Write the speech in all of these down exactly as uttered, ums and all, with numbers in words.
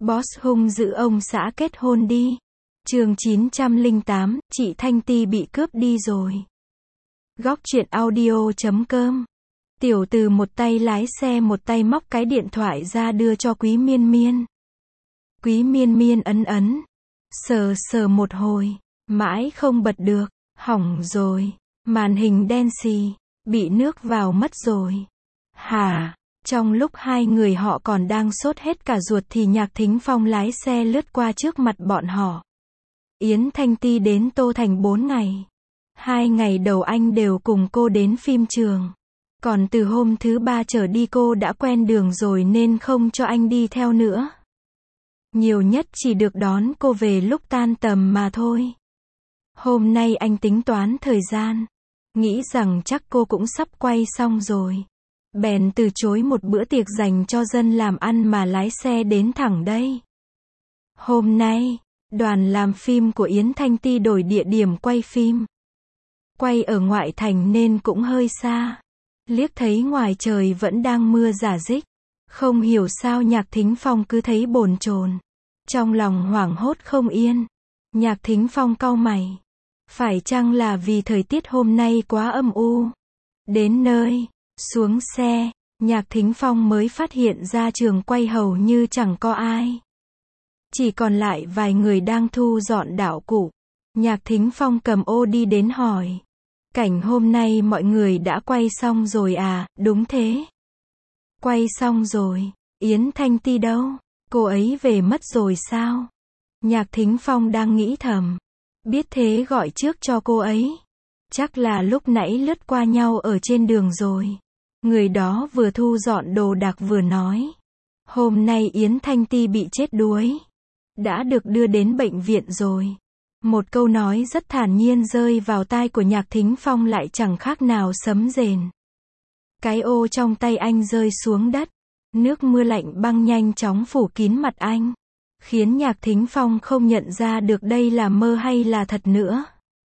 Boss hung dữ ông xã kết hôn đi. Chương chín trăm lẻ tám, chị Thanh Ti bị cướp đi rồi. Góc truyện audio chấm com. Tiểu Từ một tay lái xe một tay móc cái điện thoại ra đưa cho Quý Miên Miên. Quý Miên Miên ấn ấn, sờ sờ một hồi, mãi không bật được, hỏng rồi, màn hình đen xì, bị nước vào mất rồi. Hả? Trong lúc hai người họ còn đang sốt hết cả ruột thì Nhạc Thính Phong lái xe lướt qua trước mặt bọn họ. Yến Thanh Ti đến Tô Thành bốn ngày. Hai ngày đầu anh đều cùng cô đến phim trường. Còn từ hôm thứ ba trở đi cô đã quen đường rồi nên không cho anh đi theo nữa. Nhiều nhất chỉ được đón cô về lúc tan tầm mà thôi. Hôm nay anh tính toán thời gian. Nghĩ rằng chắc cô cũng sắp quay xong rồi. Bèn từ chối một bữa tiệc dành cho dân làm ăn mà lái xe đến thẳng đây. Hôm nay, đoàn làm phim của Yến Thanh Ti đổi địa điểm quay phim. Quay ở ngoại thành nên cũng hơi xa. Liếc thấy ngoài trời vẫn đang mưa rả rích. Không hiểu sao Nhạc Thính Phong cứ thấy bồn chồn. Trong lòng hoảng hốt không yên. Nhạc Thính Phong cau mày. Phải chăng là vì thời tiết hôm nay quá âm u? Đến nơi, xuống xe, Nhạc Thính Phong mới phát hiện ra trường quay hầu như chẳng có ai. Chỉ còn lại vài người đang thu dọn đạo cụ. Nhạc Thính Phong cầm ô đi đến hỏi. Cảnh hôm nay mọi người đã quay xong rồi à? Đúng thế. Quay xong rồi. Yến Thanh Ti đâu? Cô ấy về mất rồi sao? Nhạc Thính Phong đang nghĩ thầm. Biết thế gọi trước cho cô ấy. Chắc là lúc nãy lướt qua nhau ở trên đường rồi. Người đó vừa thu dọn đồ đạc vừa nói. Hôm nay Yến Thanh Ti bị chết đuối. Đã được đưa đến bệnh viện rồi. Một câu nói rất thản nhiên rơi vào tai của Nhạc Thính Phong lại chẳng khác nào sấm rền. Cái ô trong tay anh rơi xuống đất. Nước mưa lạnh băng nhanh chóng phủ kín mặt anh. Khiến Nhạc Thính Phong không nhận ra được đây là mơ hay là thật nữa.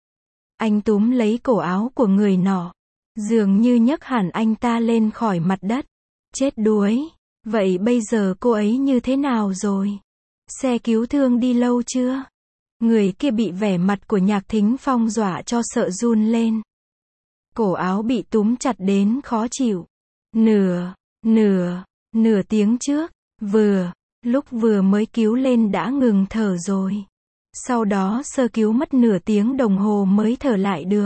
Anh túm lấy cổ áo của người nọ. Dường như nhấc hẳn anh ta lên khỏi mặt đất. Chết đuối. Vậy bây giờ cô ấy như thế nào rồi? Xe cứu thương đi lâu chưa? Người kia bị vẻ mặt của Nhạc Thính Phong dọa cho sợ run lên. Cổ áo bị túm chặt đến khó chịu. Nửa, nửa, nửa tiếng trước, vừa, lúc vừa mới cứu lên đã ngừng thở rồi. Sau đó sơ cứu mất nửa tiếng đồng hồ mới thở lại được.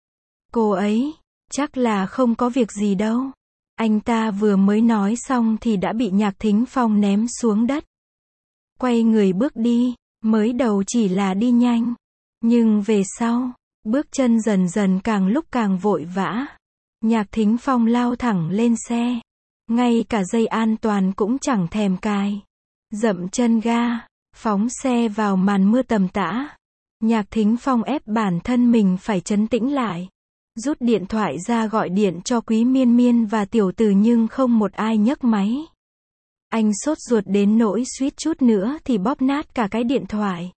Cô ấy, chắc là không có việc gì đâu. Anh ta vừa mới nói xong thì đã bị Nhạc Thính Phong ném xuống đất. Quay người bước đi, mới đầu chỉ là đi nhanh. Nhưng về sau, bước chân dần dần càng lúc càng vội vã. Nhạc Thính Phong lao thẳng lên xe. Ngay cả dây an toàn cũng chẳng thèm cài. Dậm chân ga, phóng xe vào màn mưa tầm tã. Nhạc Thính Phong ép bản thân mình phải trấn tĩnh lại. Rút điện thoại ra gọi điện cho Quý Miên Miên và Tiểu Từ nhưng không một ai nhấc máy. Anh sốt ruột đến nỗi suýt chút nữa thì bóp nát cả cái điện thoại.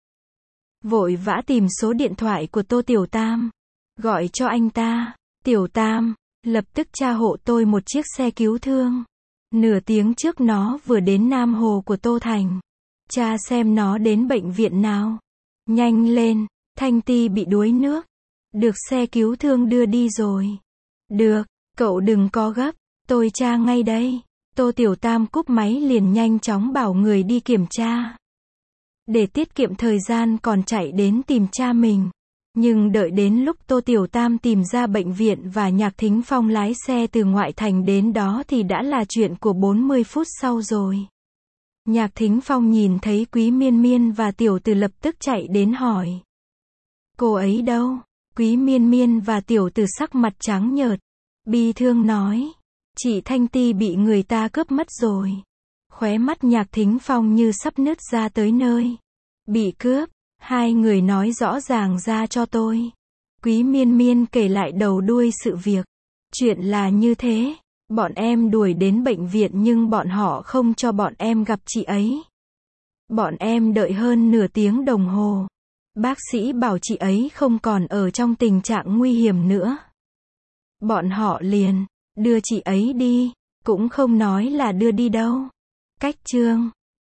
Vội vã tìm số điện thoại của Tô Tiểu Tam. Gọi cho anh ta. Tiểu Tam, lập tức tra hộ tôi một chiếc xe cứu thương. Nửa tiếng trước nó vừa đến Nam Hồ của Tô Thành. Tra xem nó đến bệnh viện nào. Nhanh lên, Thanh Ti bị đuối nước. Được xe cứu thương đưa đi rồi. Được, cậu đừng có gấp, tôi tra ngay đây. Tô Tiểu Tam cúp máy liền nhanh chóng bảo người đi kiểm tra. Để tiết kiệm thời gian còn chạy đến tìm cha mình. Nhưng đợi đến lúc Tô Tiểu Tam tìm ra bệnh viện và Nhạc Thính Phong lái xe từ ngoại thành đến đó thì đã là chuyện của bốn mươi phút sau rồi. Nhạc Thính Phong nhìn thấy Quý Miên Miên và Tiểu Từ lập tức chạy đến hỏi. Cô ấy đâu? Quý Miên Miên và Tiểu Từ sắc mặt trắng nhợt. Bi thương nói. Chị Thanh Ti bị người ta cướp mất rồi. Khóe mắt Nhạc Thính Phong như sắp nứt ra tới nơi. Bị cướp? Hai người nói rõ ràng ra cho tôi. Quý Miên Miên kể lại đầu đuôi sự việc. Chuyện là như thế. Bọn em đuổi đến bệnh viện nhưng bọn họ không cho bọn em gặp chị ấy. Bọn em đợi hơn nửa tiếng đồng hồ. Bác sĩ bảo chị ấy không còn ở trong tình trạng nguy hiểm nữa. Bọn họ liền đưa chị ấy đi, cũng không nói là đưa đi đâu. Cách chương